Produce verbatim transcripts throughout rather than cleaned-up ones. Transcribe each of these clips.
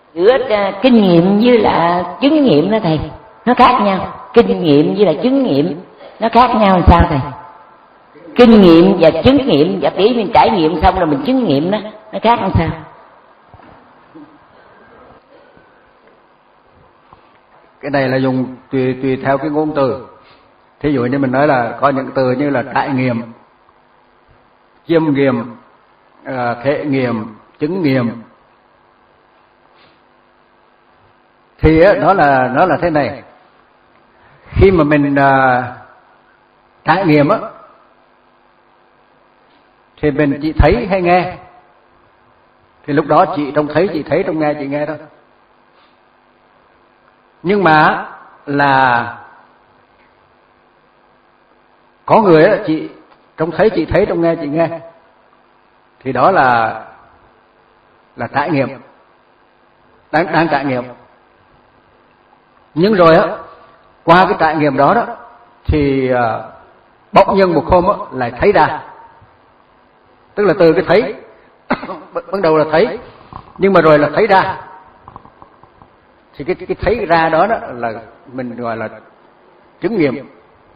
giữa uh, kinh nghiệm với là chứng nghiệm đó thầy, nó khác nhau. Kinh nghiệm với là chứng nghiệm nó khác nhau làm sao thầy? Kinh nghiệm và chứng nghiệm, và kỹ mình trải nghiệm xong rồi mình chứng nghiệm đó, nó khác làm sao? Cái này là dùng tùy tùy theo cái ngôn từ. Thí dụ như mình nói là có những từ như là trải nghiệm, chiêm nghiệm, thể nghiệm, chứng nghiệm, thì nó là nó là thế này. Khi mà mình uh, trải nghiệm á, thì mình chỉ thấy hay nghe, thì lúc đó chị trông thấy, chị thấy, trông nghe, chị nghe thôi. Nhưng mà là có người á, chị trông thấy, chị thấy, trông nghe, chị nghe, thì đó là là trải nghiệm, đang đang trải nghiệm. Nhưng rồi á, qua cái trải nghiệm đó đó thì uh, bỗng nhiên một hôm á lại thấy ra. Tức là từ cái thấy ban đầu là thấy, nhưng mà rồi là thấy ra. Thì cái cái thấy ra đó, đó là mình gọi là chứng nghiệm.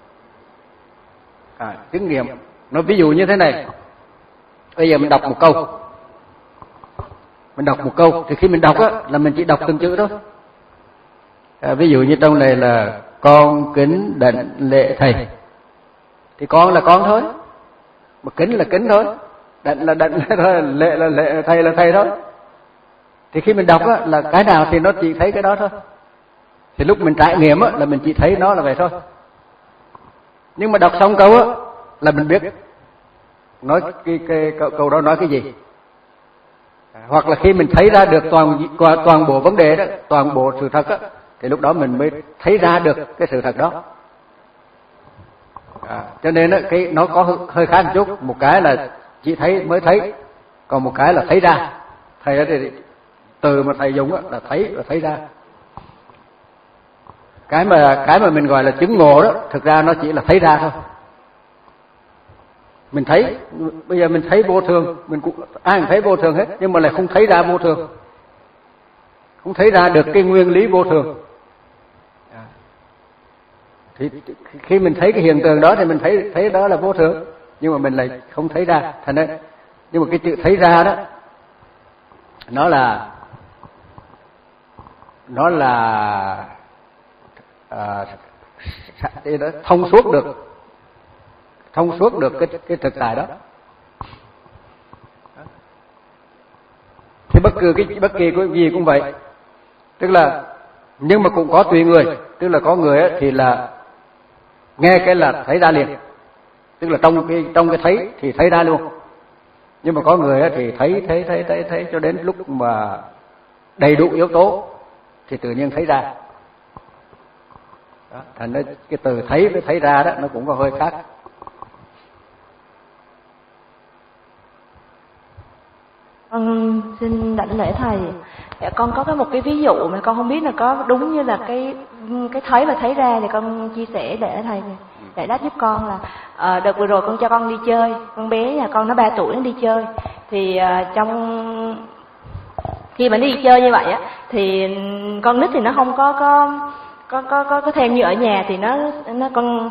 À, chứng nghiệm. Nó ví dụ như thế này. Bây giờ mình đọc một câu. Mình đọc một câu thì khi mình đọc á là mình chỉ đọc từng chữ thôi. À, ví dụ như trong này là con kính đảnh lễ thầy, thì con là con thôi, mà kính là kính thôi, đảnh là đảnh thôi, lễ là lễ, thầy là thầy thôi. Thì khi mình đọc á là cái nào thì nó chỉ thấy cái đó thôi. Thì lúc mình trải nghiệm á là mình chỉ thấy nó là vậy thôi. Nhưng mà đọc xong câu á là mình biết nói cái, cái câu, câu đó nói cái gì. À, hoặc là khi mình thấy ra được toàn toàn bộ vấn đề đó, toàn bộ sự thật á, thì lúc đó mình mới thấy ra được cái sự thật đó. À, cho nên á, cái nó có hơi khác một chút. Một cái là chỉ thấy mới thấy, còn một cái là thấy ra. Thầy đó thì từ mà thầy dùng á là thấy và thấy ra. Cái mà cái mà mình gọi là chứng ngộ đó, thực ra nó chỉ là thấy ra thôi. Mình thấy, bây giờ mình thấy vô thường, mình cũng ai cũng thấy vô thường hết, nhưng mà lại không thấy ra vô thường, không thấy ra được cái nguyên lý vô thường. Thì khi mình thấy cái hiện tượng đó thì mình thấy thấy đó là vô thường, nhưng mà mình lại không thấy ra. Thành ra, nhưng mà cái chữ thấy ra đó, nó là nó là à, đó, thông suốt được, thông suốt được cái cái thực tại đó. Thì bất cứ cái bất kỳ cái gì cũng vậy, tức là, nhưng mà cũng có tùy người. Tức là có người thì là nghe cái là thấy ra liền, tức là trong cái trong cái thấy thì thấy ra luôn. Nhưng mà có người thì thấy thấy thấy thấy thấy cho đến lúc mà đầy đủ yếu tố thì tự nhiên thấy ra. Đó, thành ra cái từ thấy với thấy ra đó nó cũng có hơi khác. Con xin đảnh lễ thầy. Dạ, con có cái một cái ví dụ mà con không biết là có đúng như là cái cái thấy và thấy ra, thì con chia sẻ để thầy để đáp giúp con. Là uh, đợt vừa rồi con cho con đi chơi, con bé nhà con nó ba tuổi, nó đi chơi, thì uh, trong khi mà đi chơi như vậy á, thì con nít thì nó không có có có có có, có theo như ở nhà, thì nó nó con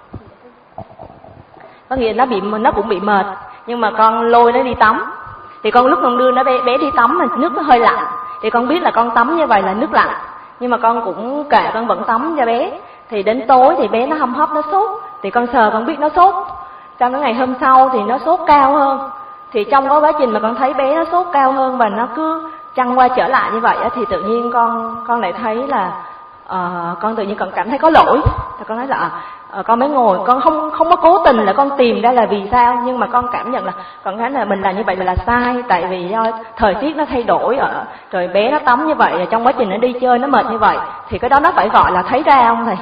có nghĩa nó bị nó cũng bị mệt, nhưng mà con lôi nó đi tắm. Thì con lúc con đưa nó bé, bé đi tắm mà nước nó hơi lạnh, thì con biết là con tắm như vậy là nước lạnh, nhưng mà con cũng kệ, con vẫn tắm cho bé. Thì đến tối thì bé nó hâm hấp, nó sốt, thì con sờ con biết nó sốt. Trong cái ngày hôm sau thì nó sốt cao hơn. Thì trong cái quá trình mà con thấy bé nó sốt cao hơn và nó cứ chăn qua trở lại như vậy á, thì tự nhiên con con lại thấy là uh, con tự nhiên con cảm thấy có lỗi. Thì con nói là uh, con mới ngồi, con không không có cố tình là con tìm ra là vì sao, nhưng mà con cảm nhận là con thấy là mình làm như vậy là sai, tại vì do thời tiết nó thay đổi ở, rồi bé nó tắm như vậy, rồi trong quá trình nó đi chơi nó mệt như vậy, thì cái đó nó phải gọi là thấy ra không thầy?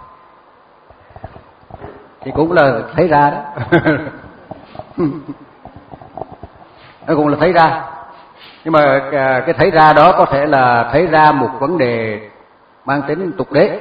Thì cũng là thấy ra đó. Nó cũng là thấy ra. Nhưng mà cái thấy ra đó có thể là thấy ra một vấn đề mang tính tục đế,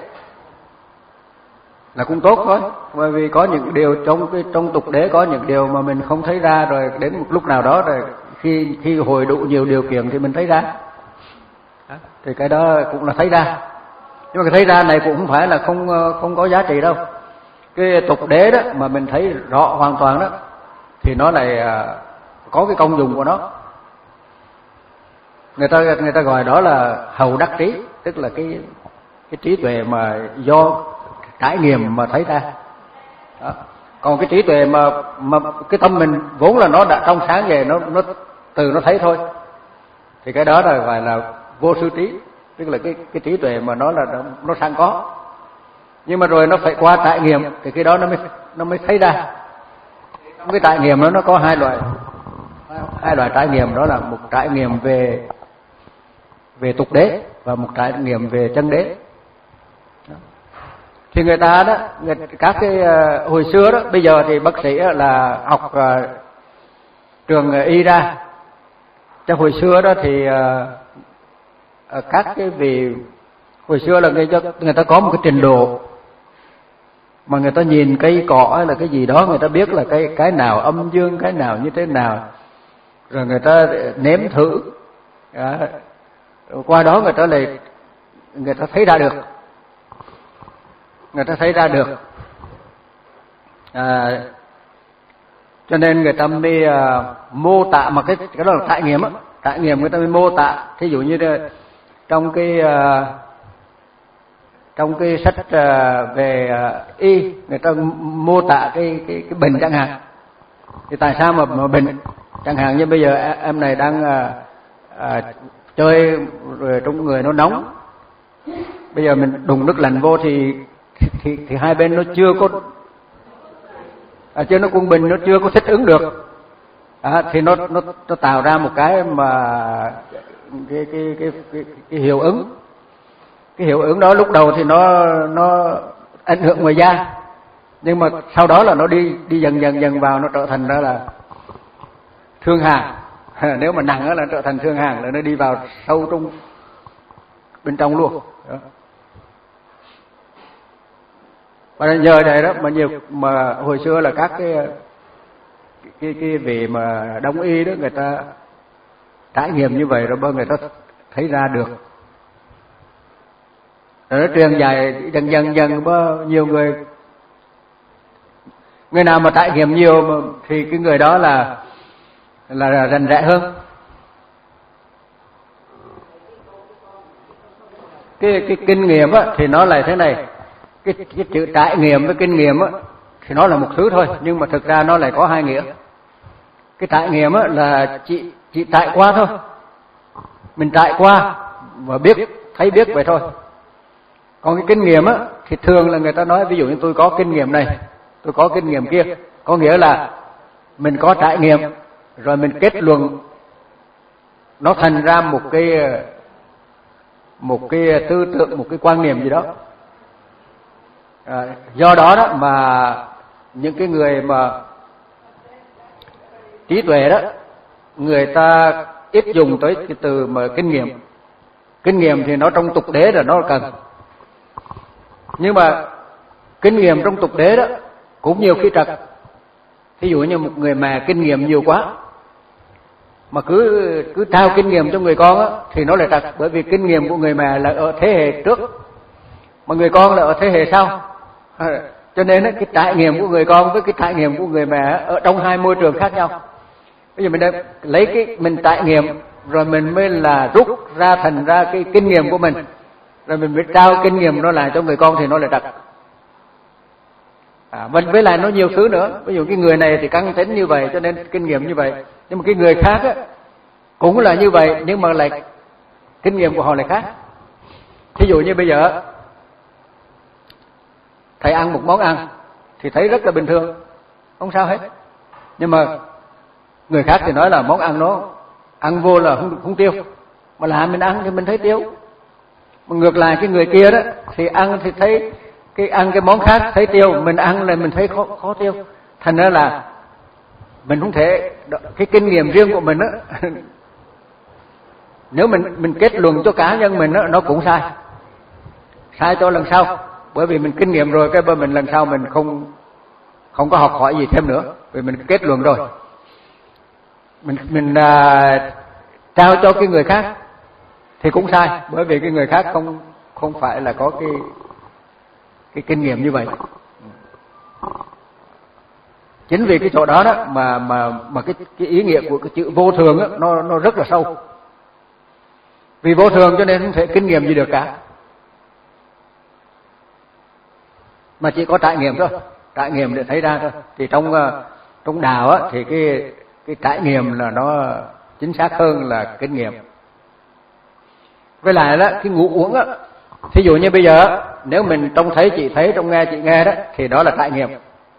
là cũng tốt thôi. Bởi vì có những điều trong cái trong tục đế, có những điều mà mình không thấy ra, rồi đến một lúc nào đó rồi khi khi hồi đủ nhiều điều kiện thì mình thấy ra. thì cái đó cũng là thấy ra. Nhưng mà cái thấy ra này cũng không phải là không không có giá trị đâu. Cái tục đế đó mà mình thấy rõ hoàn toàn đó thì nó lại có cái công dụng của nó. Người ta người ta gọi đó là hầu đắc trí, tức là cái cái trí tuệ mà do trải nghiệm mà thấy ra. Đó. Còn cái trí tuệ mà mà cái tâm mình vốn là nó đã trong sáng về, nó nó từ nó thấy thôi, thì cái đó là gọi là vô sư trí, tức là cái cái trí tuệ mà nó là nó, nó sẵn có. Nhưng mà rồi nó phải qua trải nghiệm thì cái đó nó mới nó mới thấy ra. Trong cái trải nghiệm đó nó có hai loại hai loại trải nghiệm, đó là một trải nghiệm về về tục đế và một trải nghiệm về chân đế. Thì người ta đó, người, các cái uh, hồi xưa đó, bây giờ thì bác sĩ là học uh, trường y ra. Trong hồi xưa đó thì uh, uh, các cái vị hồi xưa là người, người ta có một cái trình độ mà người ta nhìn cây cỏ hay là cái gì đó, người ta biết là cái cái nào âm dương, cái nào như thế nào, rồi người ta nếm thử. À, qua đó người ta lại người ta thấy ra được người ta thấy ra được à, cho nên người ta mới uh, mô tả, mà cái cái đó là trải nghiệm á, trải nghiệm người ta mới mô tả. Thí dụ như là trong cái uh, trong cái sách uh, về uh, y, người ta mô tả cái cái cái bệnh chẳng hạn, thì tại sao mà, mà bệnh chẳng hạn như bây giờ em này đang uh, uh, chơi rồi trong người nó nóng, bây giờ mình đùng nước lạnh vô thì thì, thì hai bên nó chưa có à, chưa nó quân bình, nó chưa có thích ứng được, à, thì nó nó nó tạo ra một cái mà cái cái cái cái, cái hiệu ứng cái hiệu ứng đó lúc đầu thì nó nó ảnh hưởng ngoài da, nhưng mà sau đó là nó đi đi dần dần dần vào, nó trở thành đó là thương hàn. Nếu mà nặng là trở thành thương hàn, là nó đi vào sâu trong bên trong luôn. Đó. Và nhờ đây đó mà nhiều mà hồi xưa là các cái cái cái vị mà đông y đó, người ta trải nghiệm như vậy rồi bao người ta thấy ra được. Rồi nó truyền dài dần dần dần bao nhiều người người nào mà trải nghiệm nhiều mà, thì cái người đó là là rành rẽ hơn. Cái cái kinh nghiệm á thì nó là thế này, cái cái chữ trải nghiệm với kinh nghiệm á thì nó là một thứ thôi, nhưng mà thực ra nó lại có hai nghĩa. Cái trải nghiệm á là chị chị trải qua thôi, mình trải qua và biết thấy biết vậy thôi. Còn cái kinh nghiệm á thì thường là người ta nói, ví dụ như tôi có kinh nghiệm này, tôi có kinh nghiệm kia, có nghĩa là mình có trải nghiệm rồi mình kết luận nó thành ra một cái một cái tư tưởng, một cái quan niệm gì đó. À, do đó đó mà những cái người mà trí tuệ đó, người ta ít dùng tới cái từ mà kinh nghiệm. Kinh nghiệm thì nó trong tục đế là nó cần, nhưng mà kinh nghiệm trong tục đế đó cũng nhiều khi trật. Ví dụ như một người mà kinh nghiệm nhiều quá mà cứ cứ trao kinh nghiệm cho người con á thì nó lại trật, bởi vì kinh nghiệm của người mẹ là ở thế hệ trước mà người con là ở thế hệ sau. À, cho nên á, cái trải nghiệm của người con với cái trải nghiệm của người mẹ ở trong hai môi trường khác nhau. Bây giờ mình đã lấy cái mình trải nghiệm rồi mình mới là rút ra thành ra cái kinh nghiệm của mình, rồi mình mới trao kinh nghiệm nó lại cho người con thì nó lại trật. À, với lại nó nhiều thứ nữa. Ví dụ cái người này thì căng tính như vậy cho nên kinh nghiệm như vậy, nhưng mà cái người khác á, cũng là như vậy nhưng mà lại kinh nghiệm của họ lại khác. Thí dụ như bây giờ thầy ăn một món ăn thì thấy rất là bình thường, không sao hết, nhưng mà người khác thì nói là món ăn nó ăn vô là không, không tiêu, mà là mình ăn thì mình thấy tiêu. Mà ngược lại cái người kia đó thì ăn thì thấy cái ăn cái món khác thấy tiêu, mình ăn là mình thấy khó, khó tiêu. Thành ra là mình không thể, cái kinh nghiệm riêng của mình á, nếu mình mình kết luận cho cá nhân mình á, nó cũng sai, sai cho lần sau, bởi vì mình kinh nghiệm rồi, cái bên mình lần sau mình không không có học hỏi gì thêm nữa, vì mình kết luận rồi, mình mình à, trao cho cái người khác thì cũng sai, bởi vì cái người khác không không phải là có cái cái kinh nghiệm như vậy. Chính vì cái chỗ đó đó mà mà mà cái cái ý nghĩa của cái chữ vô thường đó, nó nó rất là sâu. Vì vô thường cho nên không thể kinh nghiệm gì được cả, mà chỉ có trải nghiệm thôi, trải nghiệm để thấy ra thôi. Thì trong trong đạo á, thì cái cái trải nghiệm là nó chính xác hơn là kinh nghiệm. Với lại đó cái ngủ uống á, thí dụ như bây giờ nếu mình trông thấy chị thấy, trông nghe chị nghe đó, thì đó là trải nghiệm.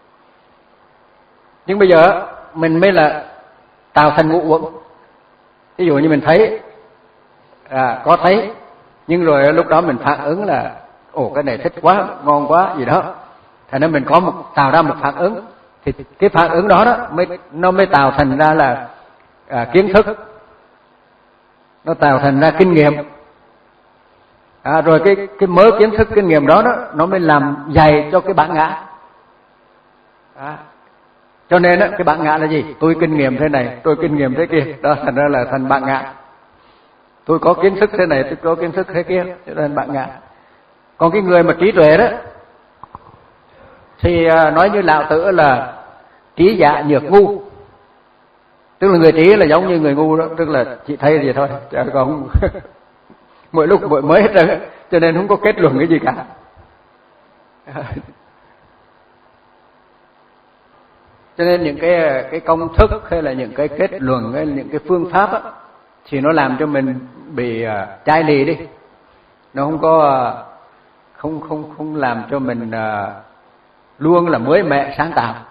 Nhưng bây giờ mình mới là tạo thành ngủ uống. Ví dụ như mình thấy, à, có thấy, nhưng rồi lúc đó mình phản ứng là ồ cái này thích quá, ngon quá gì đó, thành nên mình có một tạo ra một phản ứng, thì cái phản ứng đó đó mới nó mới tạo thành ra là à, kiến thức, nó tạo thành ra kinh nghiệm. À, rồi cái cái mớ kiến thức kinh nghiệm đó đó nó mới làm dày cho cái bản ngã. À, cho nên đó, cái bản ngã là gì? Tôi kinh nghiệm thế này, tôi kinh nghiệm thế kia, đó thành ra là thành bản ngã. Tôi có kiến thức thế này, tôi có kiến thức thế kia, cho nên bản ngã. Còn cái người mà trí tuệ đó thì nói như Lão Tử là trí giả nhược ngu, tức là người trí là giống như người ngu đó, tức là chỉ thấy gì thôi, chứ còn mỗi lúc mỗi mới hết rồi, cho nên không có kết luận cái gì cả. Cho nên những cái cái công thức hay là những cái kết luận hay là những cái phương pháp á, thì nó làm cho mình bị uh, chai lì đi, nó không có uh, không không không làm cho mình uh, luôn là mới mẻ sáng tạo.